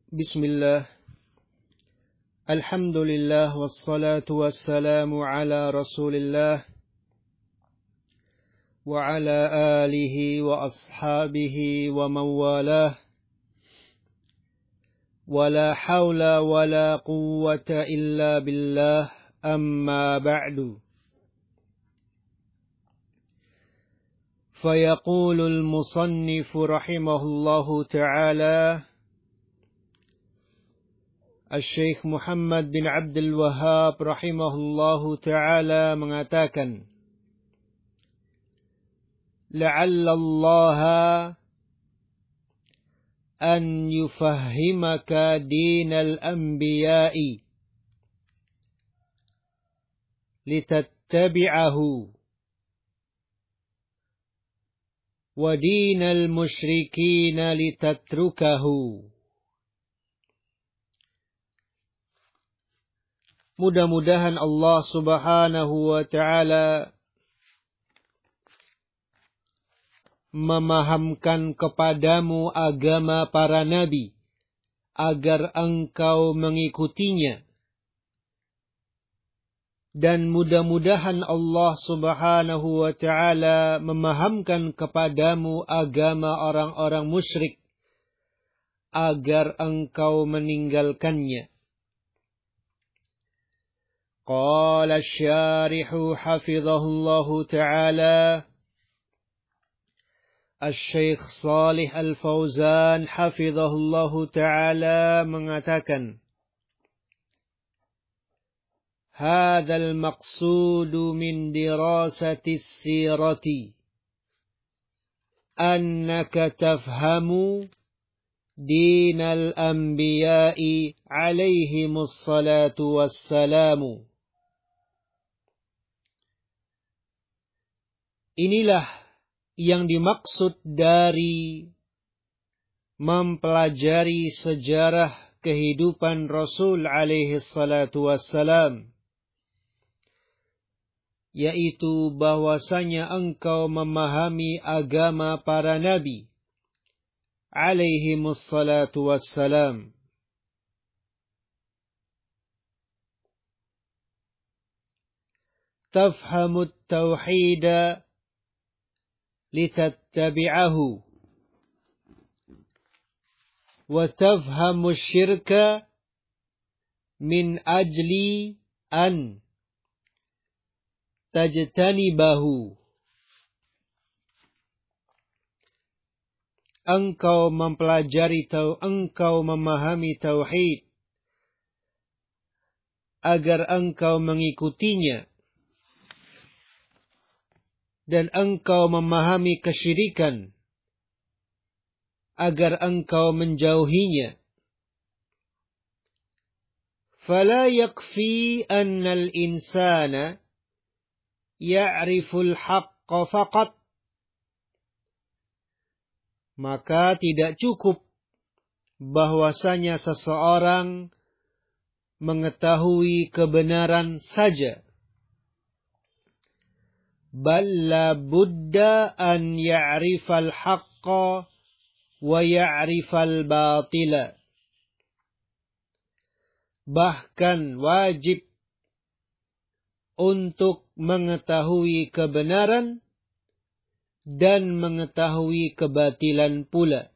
Bismillah. Alhamdulillah wassalatu wassalamu ala Rasulillah wa ala alihi wa ashabihi wa mawalah. Wa la hawla wa la quwwata illa billah, amma ba'du. فيقول المصنف رحمه الله تعالى Syekh Muhammad bin Abdul Wahhab rahimahullahu ta'ala mengatakan, la'alla Allah an yufahhimaka dinal anbiya'i litattabi'ahu wa dinal musyrikina litatrukahu. Mudah-mudahan Allah subhanahu wa ta'ala memahamkan kepadamu agama para nabi agar engkau mengikutinya. Dan mudah-mudahan Allah subhanahu wa ta'ala memahamkan kepadamu agama orang-orang musyrik agar engkau meninggalkannya. قال الشارح حفظه الله تعالى الشيخ صالح الفوزان حفظه الله تعالى mengatakan, هذا المقصود من دراسة السيرة أنك تفهم دين الأنبياء عليهم الصلاة والسلام. Inilah yang dimaksud dari mempelajari sejarah kehidupan Rasul alaihi salatu wassalam, yaitu bahwasanya engkau memahami agama para nabi alaihi salatu wassalam. Tafhamu at-tauhid لتتبعه وتفهم الشرك من أجل أن تجتنبه. Engkau mempelajari engkau memahami tauhid agar engkau mengikutinya, dan engkau memahami kesyirikan agar engkau menjauhinya. فلا يكفي أن الإنسان يعرف الحق فقط. Maka tidak cukup bahwasanya seseorang mengetahui kebenaran saja. بل لابد أن يعرف الحق ويعرف الباطل. Bahkan wajib untuk mengetahui kebenaran dan mengetahui kebatilan pula.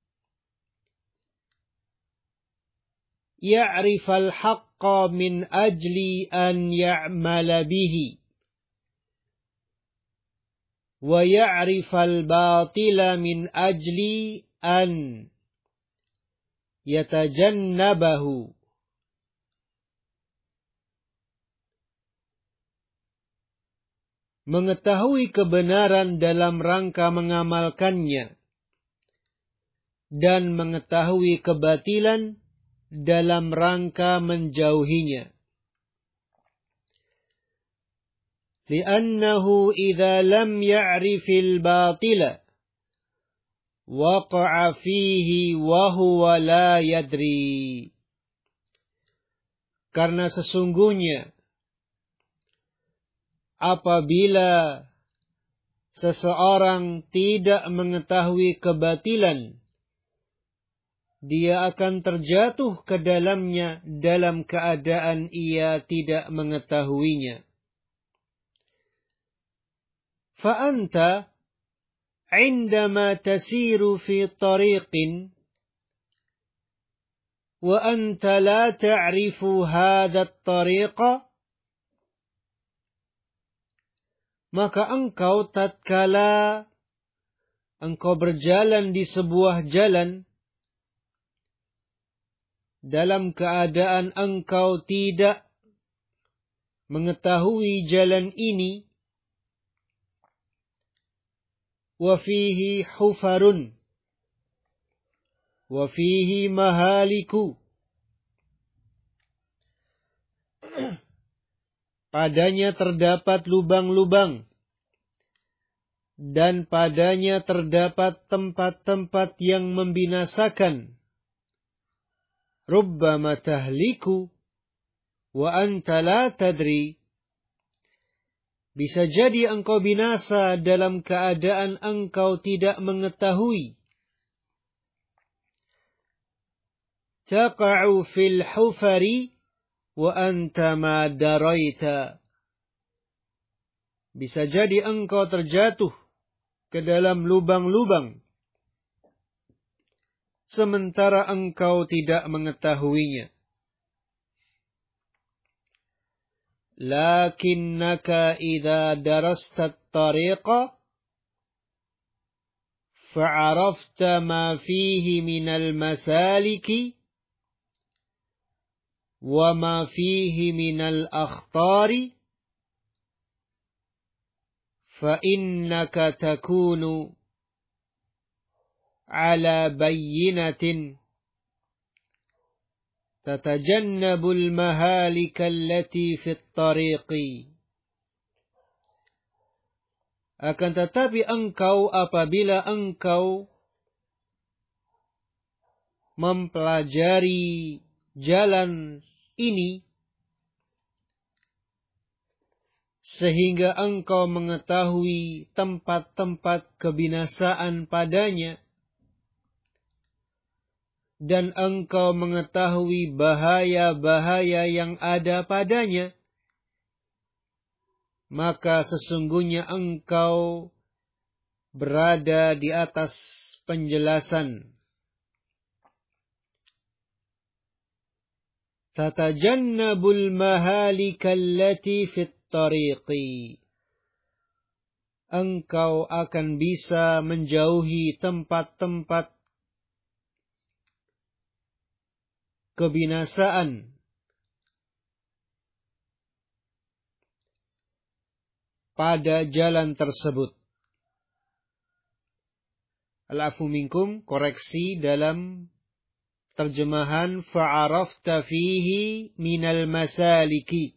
يعرف الحق من أجل أن يعمل به ويعرف الباطل من أجل أن يتجنبه. Mengetahui kebenaran dalam rangka mengamalkannya dan mengetahui kebatilan dalam rangka menjauhinya. لأنه إذا لم يعرف الباطل وقع فيه وهو لا يدري. Karena sesungguhnya apabila seseorang tidak mengetahui kebatilan, dia akan terjatuh ke dalamnya dalam keadaan ia tidak mengetahuinya. Fa'anta عندما تسير في طريق وأنت لا تعرف هذا الطريق maka engkau tatkala engkau berjalan di sebuah jalan dalam keadaan engkau tidak mengetahui jalan ini, wa fihi hufarun wa fihi mahaliku, padanya terdapat lubang-lubang dan padanya terdapat tempat-tempat yang membinasakan. Rubbama tahliku wa anta la tadri, bisa jadi engkau binasa dalam keadaan engkau tidak mengetahui. Taqa'u fil hufari wa anta ma daraita, bisa jadi engkau terjatuh ke dalam lubang-lubang sementara engkau tidak mengetahuinya. Lakinnaka idza darasta at-tariqa fa'arafta ma fihi minal masaliki wa ma fihi minal akhtari فإنك تكون على بينة تتجنب المهالك التي في الطريق. Akan tetapi engkau apabila engkau mempelajari jalan ini sehingga engkau mengetahui tempat-tempat kebinasaan padanya dan engkau mengetahui bahaya-bahaya yang ada padanya, maka sesungguhnya engkau berada di atas penjelasan. Tatajannabul mahalika allati fit tariqi, engkau akan bisa menjauhi tempat-tempat kebinasaan pada jalan tersebut. Al-afu minkum, koreksi dalam terjemahan fa'arafta fihi minal masaliki,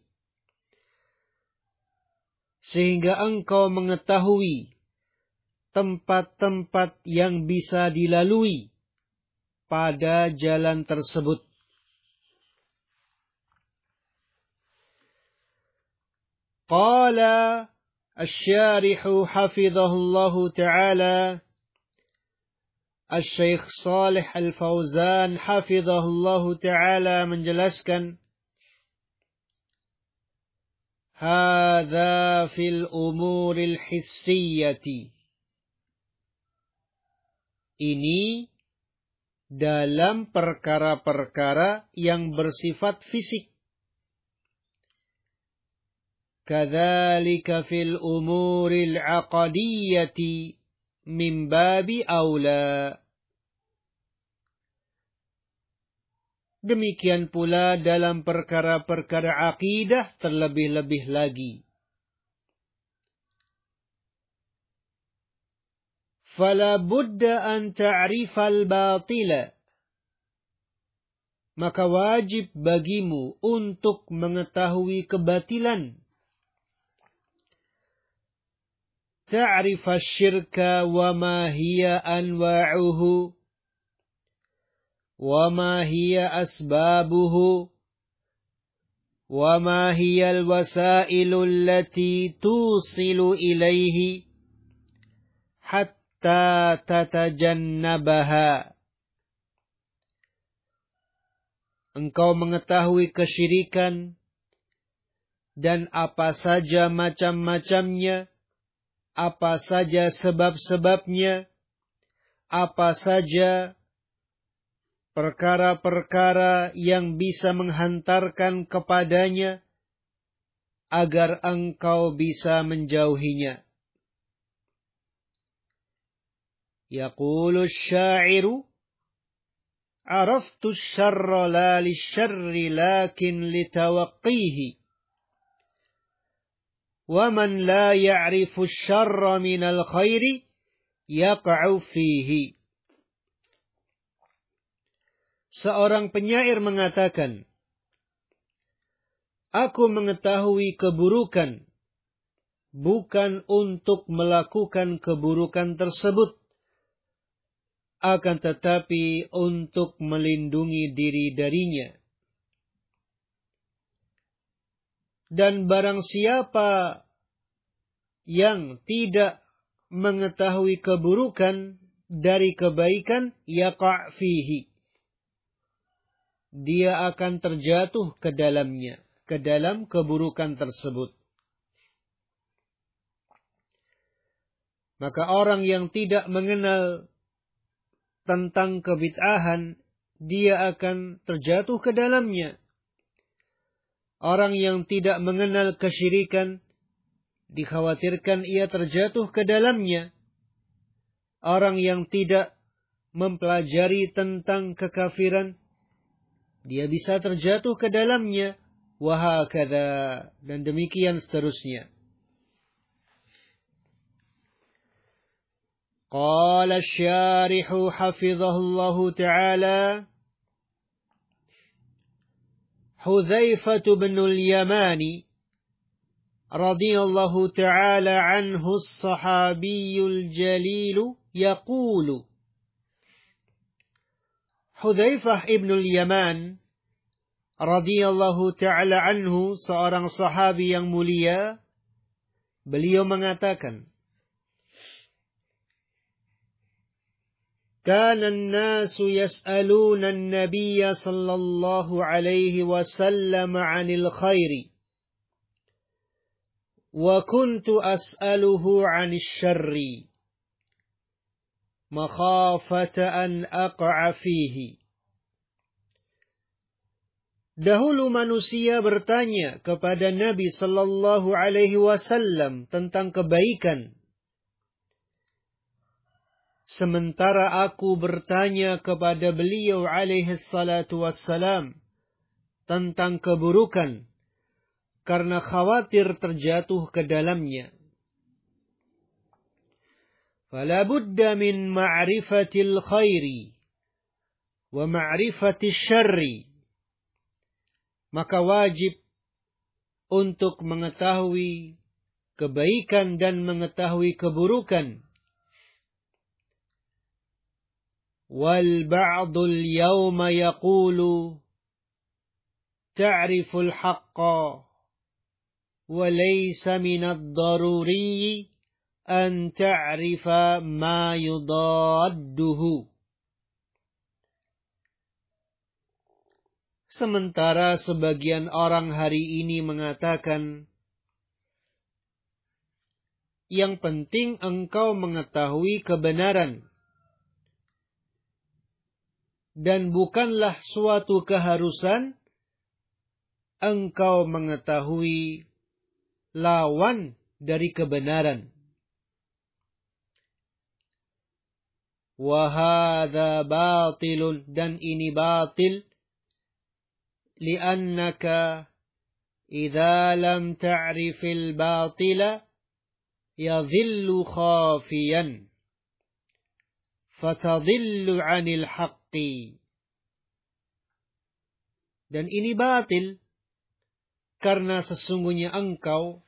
sehingga engkau mengetahui tempat-tempat yang bisa dilalui pada jalan tersebut. Qala asy-syarihu hafizahullahu ta'ala, Asy-Syaikh Shalih Al-Fauzan hafizahullahu ta'ala menjelaskan, Hadza fil umuril hissiyati, ini dalam perkara-perkara yang bersifat fisik. Kadzalika fil umuril aqdiyati min babi aula. Demikian pula dalam perkara-perkara akidah terlebih-lebih lagi. Fala budda an ta'rifal batila, maka wajib bagimu untuk mengetahui kebatilan. Ta'rifas syirka wa ma hiya anwa'uhu wa ma hiya asbabuhu wa ma hiya alwasailu allati tusilu ilaihi hatta tatajannabaha. engkau mengetahui kesyirikan dan apa saja macam-macamnya, apa saja sebab-sebabnya, apa saja perkara-perkara yang bisa menghantarkan kepadanya, agar engkau bisa menjauhinya. Yaqulu asy-sya'iru araftu asy-syarra la lisyarri lakin litawaqqihi wa man la ya'rifu asy-syarra minal khairi yaqa'u fihi. Seorang penyair mengatakan, aku mengetahui keburukan bukan untuk melakukan keburukan tersebut, akan tetapi untuk melindungi diri darinya. Dan barang siapa yang tidak mengetahui keburukan dari kebaikan, yaqa' fihi, dia akan terjatuh ke dalamnya, ke dalam keburukan tersebut. Maka orang yang tidak mengenal tentang kebid'ahan, dia akan terjatuh ke dalamnya. Orang yang tidak mengenal kesyirikan, dikhawatirkan ia terjatuh ke dalamnya. Orang yang tidak mempelajari tentang kekafiran, dia bisa terjatuh ke dalamnya. Wahakadha, dan demikian seterusnya. قال الشارح حفظه الله تعالى حذيفة بن اليمان رضي الله تعالى عنه الصحابي الجليل يقول حذيفة ابن اليمان رضي الله تعالى عنه seorang sahabi yang mulia, beliau mengatakan, كان الناس يسألون النبي صلى الله عليه وسلم عن الخير وكنت أسأله عن الشر مخافة أن أقع فيه. Dahulu manusia bertanya kepada Nabi sallallahu alaihi wasallam tentang kebaikan, sementara aku bertanya kepada beliau alaihi salatu wassalam tentang keburukan, karena khawatir terjatuh ke dalamnya. Fala budda min ma'rifatil khairi wa ma'rifatil syarri. Maka wajib untuk mengetahui kebaikan dan mengetahui keburukan. والبعض اليوم يقول تعرف الحق وليس من الضروري أن تعرف ما يضاده. Sementara sebagian orang hari ini mengatakan, yang penting engkau mengetahui kebenaran, dan bukanlah suatu keharusan engkau mengetahui lawan dari kebenaran. Wahada batilun, dan ini batil, li'annaka idza lam ta'rifil batila yadhillu khafiyan fatadillu 'anil haqqi. Dan ini batil karena sesungguhnya engkau,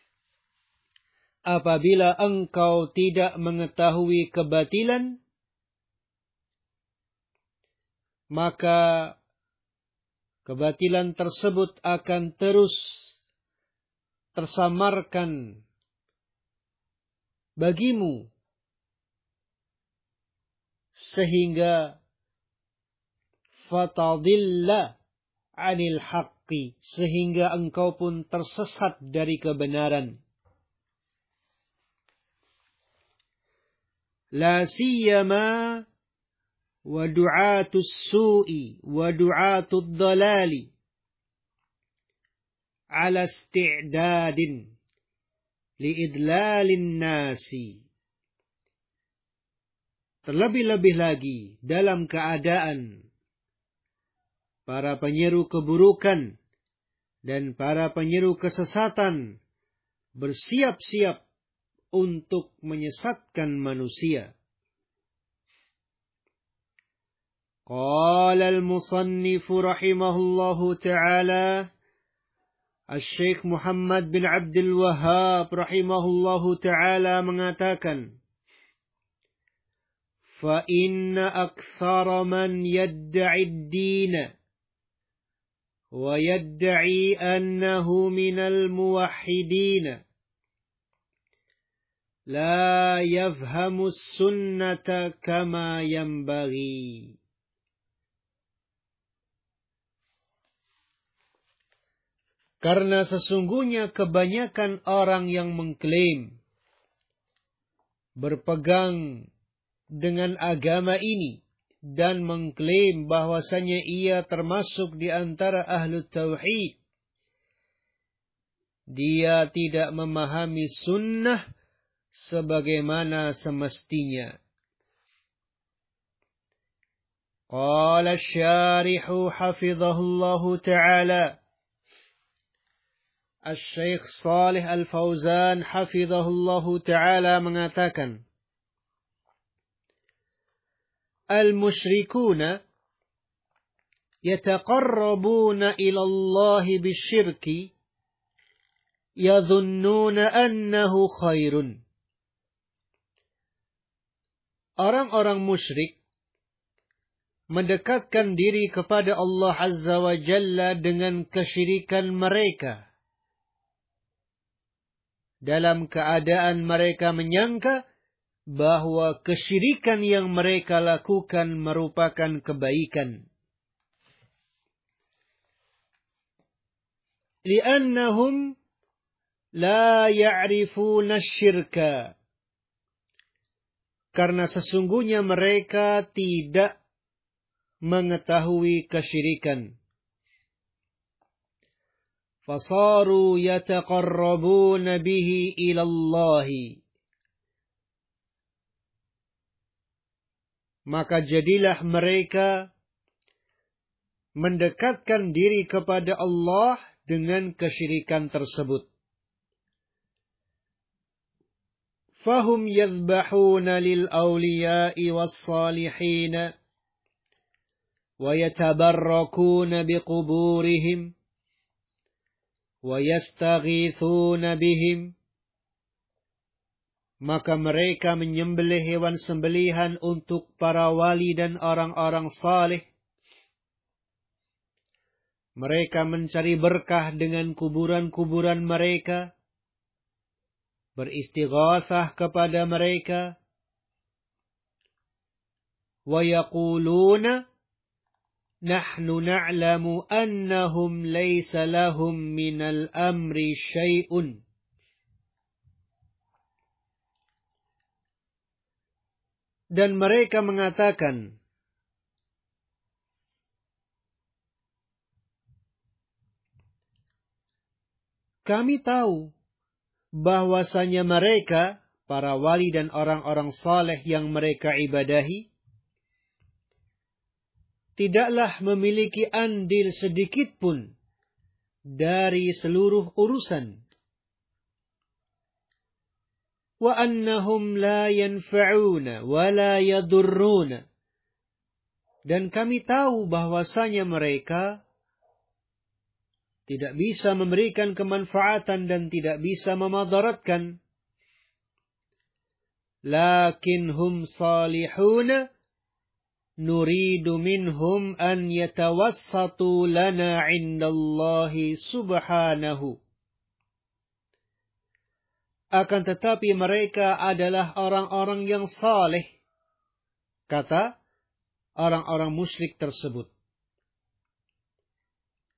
apabila engkau tidak mengetahui kebatilan, maka kebatilan tersebut akan terus tersamarkan bagimu, sehingga fatadilla anil haqqi, sehingga engkau pun tersesat dari kebenaran. La siyama wa du'atus su'i wa du'atud dhalali ala isti'dadin liidlalin nasi. Terlebih-lebih lagi dalam keadaan para penyeru keburukan dan para penyeru kesesatan bersiap-siap untuk menyesatkan manusia. Qala al-musannif rahimahullahu ta'ala, Al-Syekh Muhammad bin Abdul Wahhab rahimahullahu ta'ala mengatakan, فَإِنَّ أَكْثَرَ مَنْ يَدَّعِي الدِّينَ وَيَدَّعِي أَنَّهُ مِنَ الْمُوَحِّدِينَ لَا يَفْهَمُ السُّنَّةَ كَمَا يَنْبَغِي. Karena sesungguhnya kebanyakan orang yang mengklaim berpegang dengan agama ini dan mengklaim bahwasanya ia termasuk di antara ahlu tauhid, dia tidak memahami sunnah sebagaimana semestinya. Qala asy-syarihu hafizahullahu ta'ala, Al-Syekh Shalih Al-Fauzan hafizahullahu ta'ala mengatakan, Al-musyrikuna yataqarrabuna ila Allah bisyirki yadhunnuna annahu khairun. Orang-orang musyrik mendekatkan diri kepada Allah Azza wa Jalla dengan kesyirikan mereka, dalam keadaan mereka menyangka bahwa kesyirikan yang mereka lakukan merupakan kebaikan. Li'annahum la ya'rifuna syirka. Karena sesungguhnya mereka tidak mengetahui kesyirikan. Fasaru yataqarrabuna bihi ilallahi. Maka jadilah mereka mendekatkan diri kepada Allah dengan kesyirikan tersebut. Fahum yadhbahuna lil awliya'i was salihina wa yatabarrakuna biquburihim wa yastaghithuna bihim. Maka mereka menyembelih hewan sembelihan untuk para wali dan orang-orang saleh. Mereka mencari berkah dengan kuburan-kuburan mereka, beristighatsah kepada mereka. Wa yaquluna nahnu na'lamu annahum laysa lahum minal amri syai'un. Dan mereka mengatakan, kami tahu bahwasanya mereka, para wali dan orang-orang saleh yang mereka ibadahi, tidaklah memiliki andil sedikit pun dari seluruh urusan. Wa annahum la yanfa'una wa la yadurruna. Dan kami tahu bahwasanya mereka tidak bisa memberikan kemanfaatan dan tidak bisa memadaratkan. Lakinhum salihuna nuridu minhum an yatawassatu lana 'indallahi subhanahu. Akan tetapi mereka adalah orang-orang yang saleh, kata orang-orang musyrik tersebut.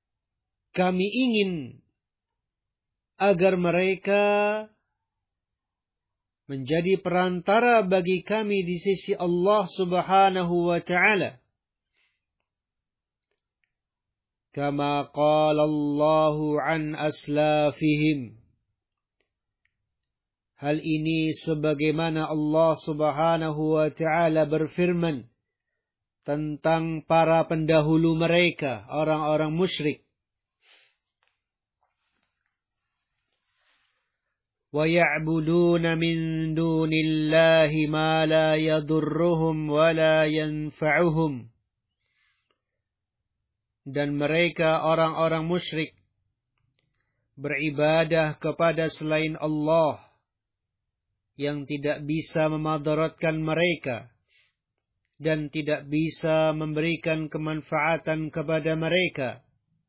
kami ingin agar mereka menjadi perantara bagi kami di sisi Allah Subhanahu wa ta'ala. Kama qala Allahu an aslafihim. Hal ini sebagaimana Allah Subhanahu wa ta'ala berfirman tentang para pendahulu mereka, orang-orang musyrik. وَيَعْبُدُونَ مِن دُونِ اللَّهِ مَا لَا يَضُرُّهُمْ وَلَا يَنْفَعُهُمْ. Dan mereka orang-orang musyrik beribadah kepada selain Allah yang tidak bisa memadaratkan mereka dan tidak bisa memberikan kemanfaatan kepada mereka.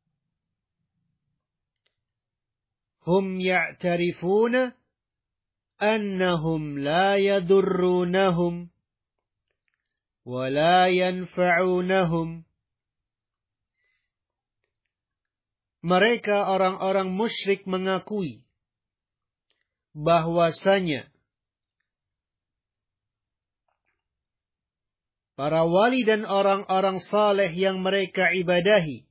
Hum ya'tarifuna annahum la yadurrunahum wa la yanfa'unahum. Mereka orang-orang musyrik mengakui bahwasanya para wali dan orang-orang saleh yang mereka ibadahi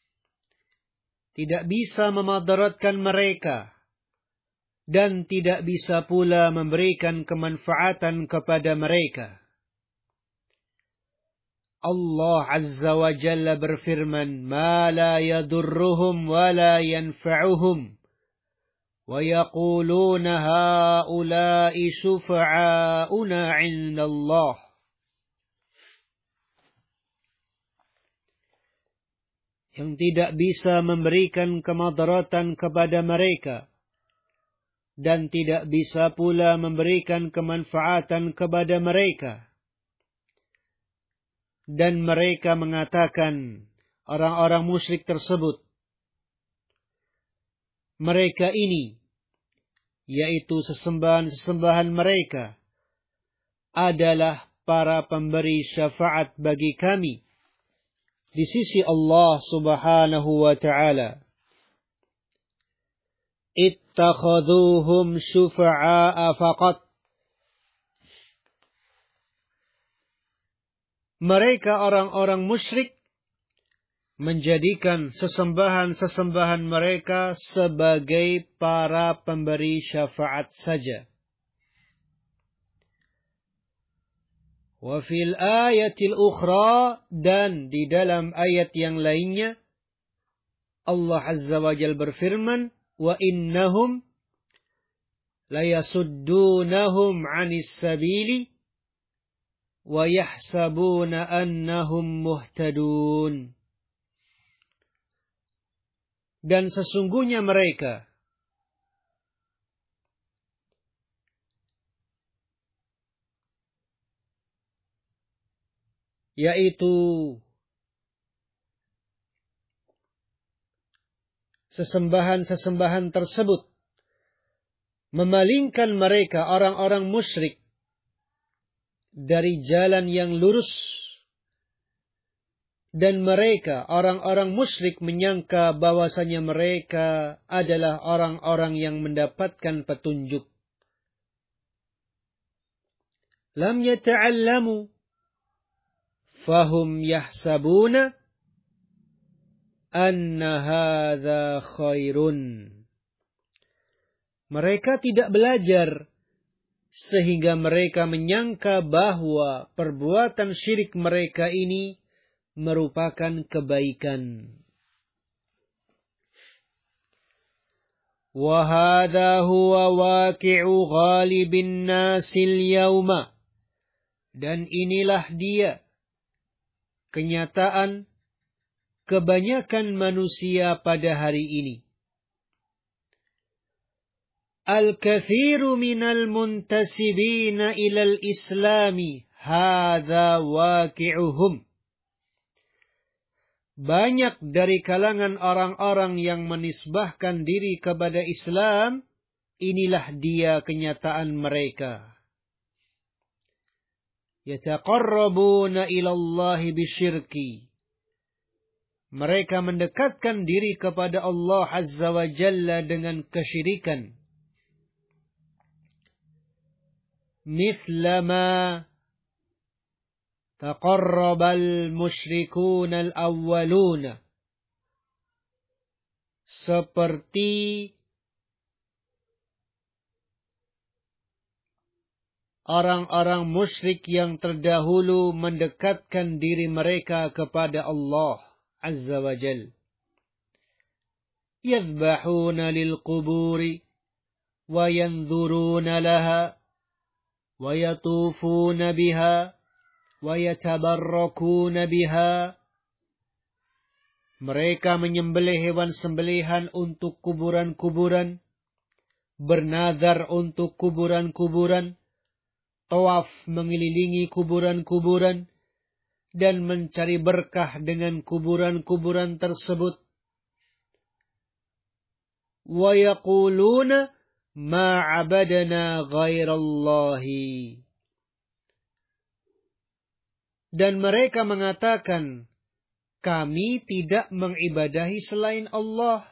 tidak bisa memadaratkan mereka dan tidak bisa pula memberikan kemanfaatan kepada mereka. Allah Azza wa Jalla berfirman, "Ma la yadurruhum wa la yanfa'uhum wa yaquluna haula'i syufa'auna 'inda Allah." Yang tidak bisa memberikan kemadaratan kepada mereka dan tidak bisa pula memberikan kemanfaatan kepada mereka. Dan mereka mengatakan, orang-orang musyrik tersebut, mereka ini, yaitu sesembahan-sesembahan mereka, adalah para pemberi syafaat bagi kami di sisi Allah Subhanahu wa ta'ala. Ittakhaduhum syufa'a faqat. Mereka orang-orang musyrik menjadikan sesembahan-sesembahan mereka sebagai para pemberi syafaat saja. Wa fil ayatil ukhra, dan di dalam ayat yang lainnya Allah Azza wa Jalla berfirman, wa innahum layasuddunahum 'anis sabili wa yahsabuna annahum muhtadun. Dan sesungguhnya mereka yaitu sesembahan-sesembahan tersebut memalingkan mereka orang-orang musyrik dari jalan yang lurus, dan mereka orang-orang musyrik menyangka bahwasanya mereka adalah orang-orang yang mendapatkan petunjuk. Lam yata'allamu fahum yahsabuna anna hadza khairun. Mereka tidak belajar sehingga mereka menyangka bahwa perbuatan syirik mereka ini merupakan kebaikan. Wa hadza huwa waqi'u ghalibin nasil yauma. Dan inilah dia kenyataan kebanyakan manusia pada hari ini. Al-kathiru minal muntasibina ilal islami hadza waqi'uhum. Banyak dari kalangan orang-orang yang menisbahkan diri kepada Islam, inilah dia kenyataan mereka. Yataqarrabuna ila Allah bisyirki. mereka mendekatkan diri kepada Allah Azza wa Jalla dengan kesyirikan. Mithlama taqarrabal musyrikun al-awwalun. Seperti orang-orang musyrik yang terdahulu mendekatkan diri mereka kepada Allah Azza wa Jal. Yadhbahuna lil quburi wa yanzuruna laha wa yatufuna biha wa yatabarrakuna biha. Mereka menyembelih hewan sembelihan untuk kuburan-kuburan, bernazar untuk kuburan-kuburan, tawaf mengelilingi kuburan-kuburan, dan mencari berkah dengan kuburan-kuburan tersebut. Wa yaquluna ma 'abadna ghairallahi. Dan mereka mengatakan, kami tidak mengibadahi selain Allah.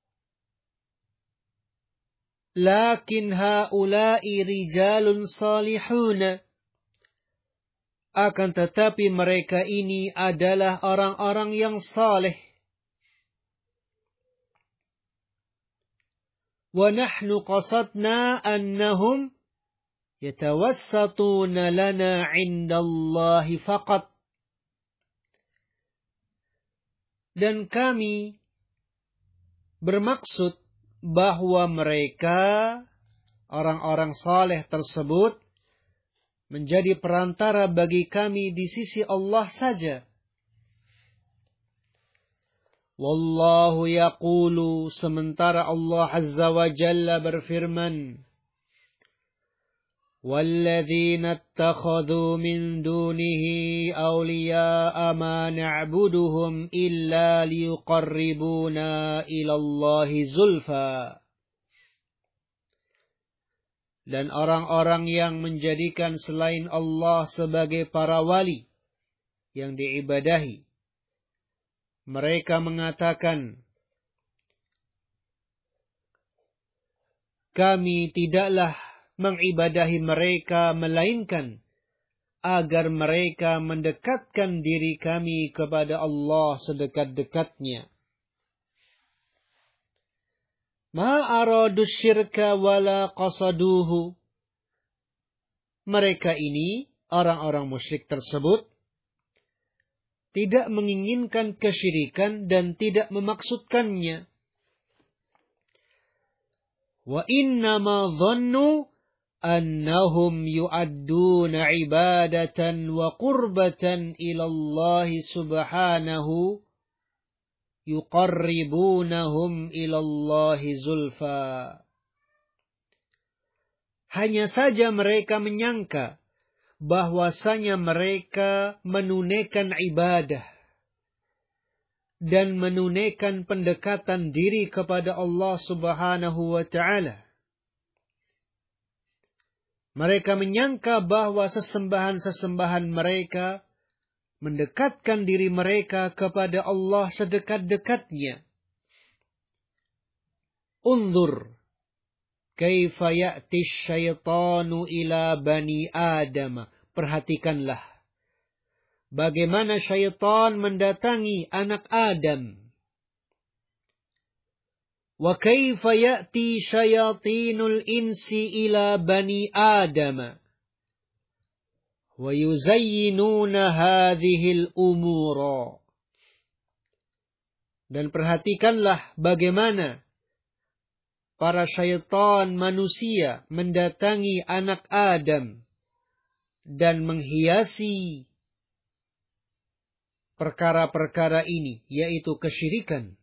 Lakin haula'i rijalun salihun. Akan tetapi mereka ini adalah orang-orang yang saleh. Wa nahnu qasadna annahum yatawassatuna lana 'indallahi faqat. Dan kami bermaksud bahwa mereka, orang-orang saleh tersebut, menjadi perantara bagi kami di sisi Allah saja. Wallahu yaqulu, sementara Allah Azza wa Jalla berfirman, وَالَّذِينَ اتَّخَذُوا مِن دُونِهِ أَوْلِيَاءَ مَا نَعْبُدُهُمْ إِلَّا لِيُقَرِّبُونَا إِلَى اللَّهِ زُلْفَى. Dan orang-orang yang menjadikan selain Allah sebagai para wali yang diibadahi, mereka mengatakan, kami tidaklah mengibadahi mereka melainkan agar mereka mendekatkan diri kami kepada Allah sedekat-dekatnya. Ma aradu syirka wala qasaduhu. Mereka ini, orang-orang musyrik tersebut, tidak menginginkan kesyirikan dan tidak memaksudkannya. Wa innama dhannu annahum yu'adduna ibadatan wa qurbatan ila Allah subhanahu yuqarribunahum ila Allah zulfa. Hanya saja mereka menyangka bahwasanya mereka menunaikan ibadah dan menunaikan pendekatan diri kepada Allah subhanahu wa ta'ala. Mereka menyangka bahwa sesembahan-sesembahan mereka mendekatkan diri mereka kepada Allah sedekat-dekatnya. Unzur kaifa ya'ti syaitanu ila bani Adam. Perhatikanlah bagaimana syaitan mendatangi anak Adam. Wa kaifa ya'ti syayatinul insi ila bani Adam wa yuzayyinuna hadhil umura. Dan perhatikanlah bagaimana para syaitan manusia mendatangi anak Adam dan menghiasi perkara-perkara ini, yaitu kesyirikan.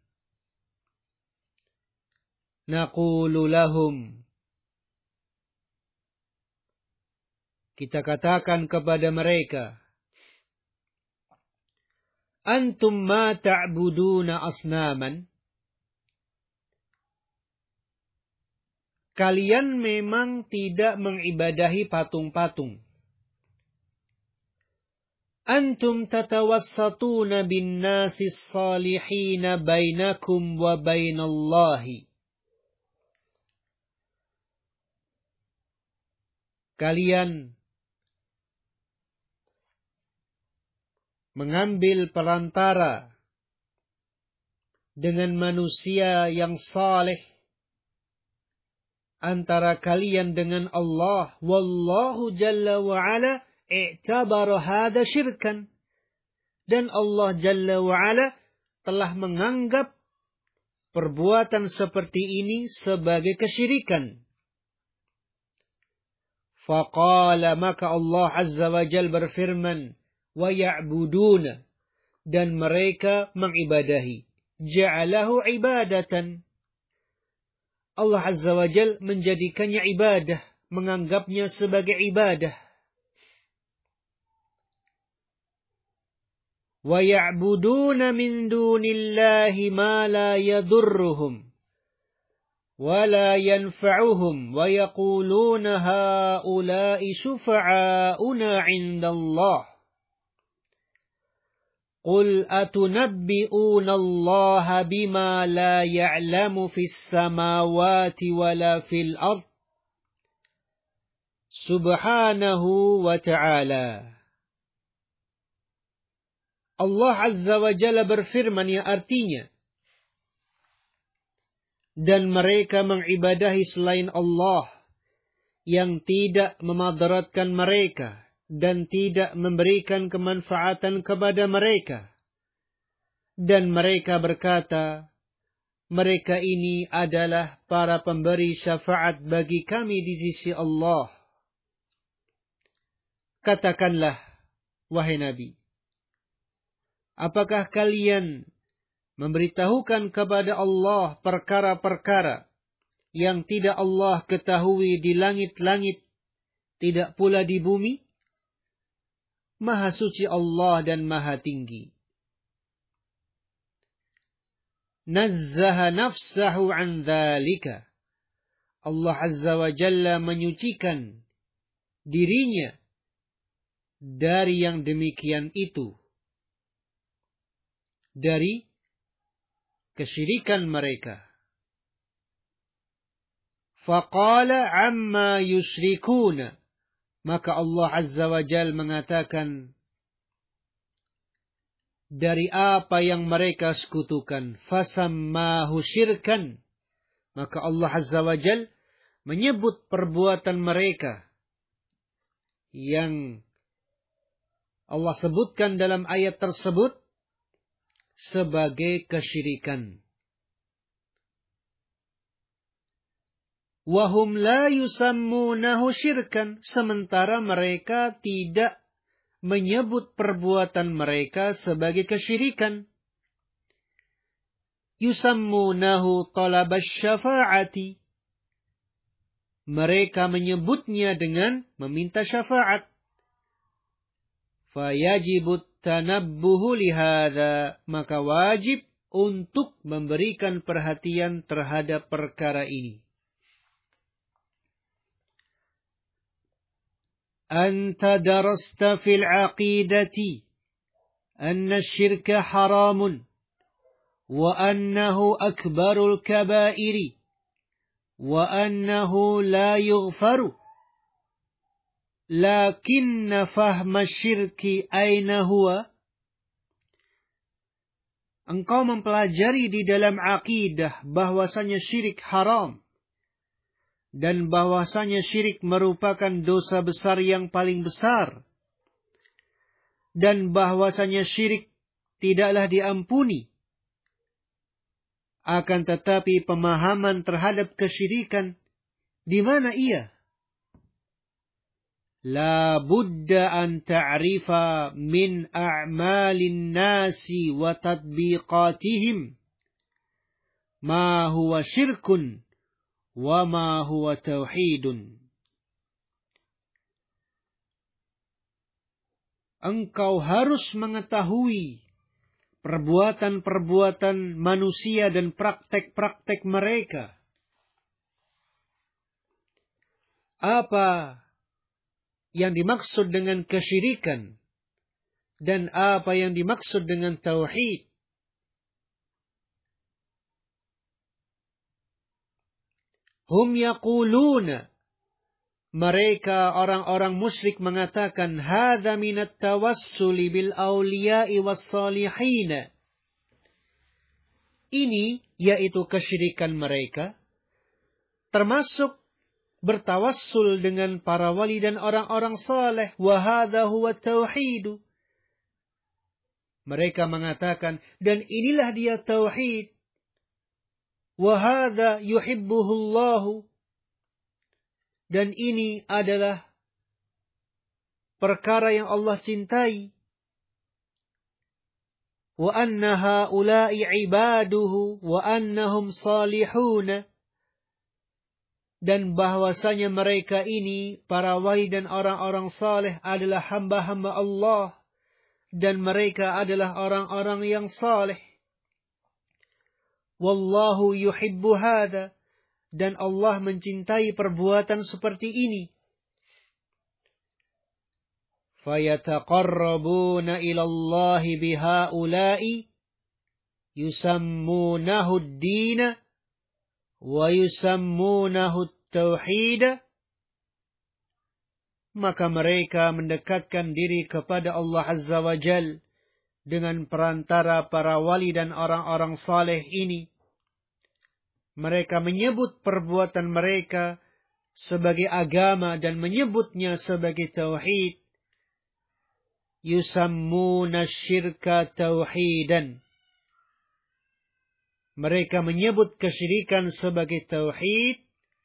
Naqulu lahum, kita katakan kepada mereka, antum ma ta'buduna asnaman. Kalian memang tidak mengibadahi patung-patung. Antum tatawassatuna bin nasis salihina bainakum wa bainallahi. Kalian mengambil perantara dengan manusia yang saleh antara kalian dengan Allah. Wallahu jalla wa ala i'tabara hadha syirkan. Dan Allah jalla wa ala telah menganggap perbuatan seperti ini sebagai kesyirikan. Faqala, maka Allah azza wa jalla berfirman, wa ya'buduna, dan mereka mengibadahi. Ja'alahu ibadatan. Allah azza wa jalla menjadikannya ibadah, menganggapnya sebagai ibadah. Wa ya'buduna min dunillahi ma la yadurruhum wa la yanfa'uhum wa yaquluna haula'i syufa'auna 'indallah. Qul atunabbi'una Allah bima la ya'lamu fis samawati wa la fil ard. Subhanahu wa ta'ala. Allah azza wa jalla berfirman yang artinya, dan mereka mengibadahi selain Allah yang tidak memadaratkan mereka dan tidak memberikan kemanfaatan kepada mereka. Dan mereka berkata, mereka ini adalah para pemberi syafaat bagi kami di sisi Allah. Katakanlah, wahai Nabi, apakah kalian memberitahukan kepada Allah perkara-perkara yang tidak Allah ketahui di langit-langit, tidak pula di bumi? Maha suci Allah dan maha tinggi. Nazzaha nafsahu an dzalika. Allah azza wa jalla menyucikan dirinya dari yang demikian itu, dari kesyirikan mereka. Faqala amma yusyrikuna. Maka Allah azza wa jalla mengatakan, dari apa yang mereka sekutukan. Fasammahu syirkan. Maka Allah azza wa jalla menyebut perbuatan mereka yang Allah sebutkan dalam ayat tersebut sebagai kesyirikan. Wahum la yusammunahu syirkan. Sementara mereka tidak menyebut perbuatan mereka sebagai kesyirikan. Yusammunahu talabas syafa'ati. Mereka menyebutnya dengan meminta syafaat. Fayajibut tanabbuhu lihada. Maka wajib untuk memberikan perhatian terhadap perkara ini. Anta darasta fil aqidati anna syirka haramun wa annahu akbarul kabairi wa annahu la yughfaru. Lakinna fahma syirki aina huwa. Engkau mempelajari di dalam akidah bahwasanya syirik haram dan bahwasanya syirik merupakan dosa besar yang paling besar, dan bahwasanya syirik tidaklah diampuni. Akan tetapi pemahaman terhadap kesyirikan, di mana ia? La budda an ta'rifa min a'malin nasi wa tatbiqatihim ma huwa syirkun wa ma huwa tauhidun. Engkau harus mengetahui perbuatan-perbuatan manusia dan praktek-praktek mereka. Apa yang dimaksud dengan kesyirikan dan apa yang dimaksud dengan tauhid. Hum yaquluna, mereka orang-orang musyrik mengatakan, hadza minat tawassuli bil awliya'i was salihin. Ini yaitu kesyirikan mereka, termasuk bertawassul dengan para wali dan orang-orang saleh. Wa hadza huwa tauhid. Mereka mengatakan, dan inilah dia tauhid. Wa hadza yuhibbuhullahu. Dan ini adalah perkara yang Allah cintai. Wa anna haula'i ibaduhu wa annahum salihun. Dan bahwasanya mereka ini, para wali dan orang-orang saleh, adalah hamba-hamba Allah. Dan mereka adalah orang-orang yang saleh. Wallahu yuhibbu hadha. Dan Allah mencintai perbuatan seperti ini. Fayataqarrabuna ilallahi bihaula'i yusammunahu ad-dina wa yusammunahu at-tauhid. Maka mereka mendekatkan diri kepada Allah Azza wa Jal dengan perantara para wali dan orang-orang saleh ini. Mereka menyebut perbuatan mereka sebagai agama dan menyebutnya sebagai tauhid. Yusammuna syirka tauhidan. Mereka menyebut kesyirikan sebagai tauhid.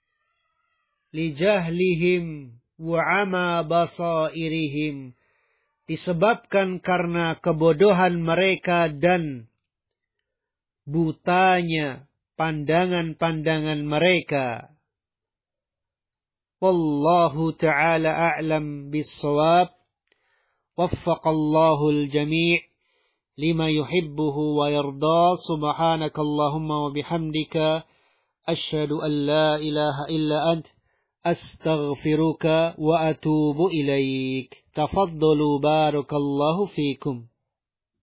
Lijahlihim wa ama basairihim. Disebabkan karena kebodohan mereka dan butanya pandangan-pandangan mereka. Wallahu ta'ala a'lam bis-shawab. Waffaqallahu al-jami' lima yuhibbuhu wa yarda. Subhanakallahumma wa bihamdika asyhadu an la ilaha illa ant astaghfiruka wa atubu ilaik. Tafaddalu barakallahu fikum.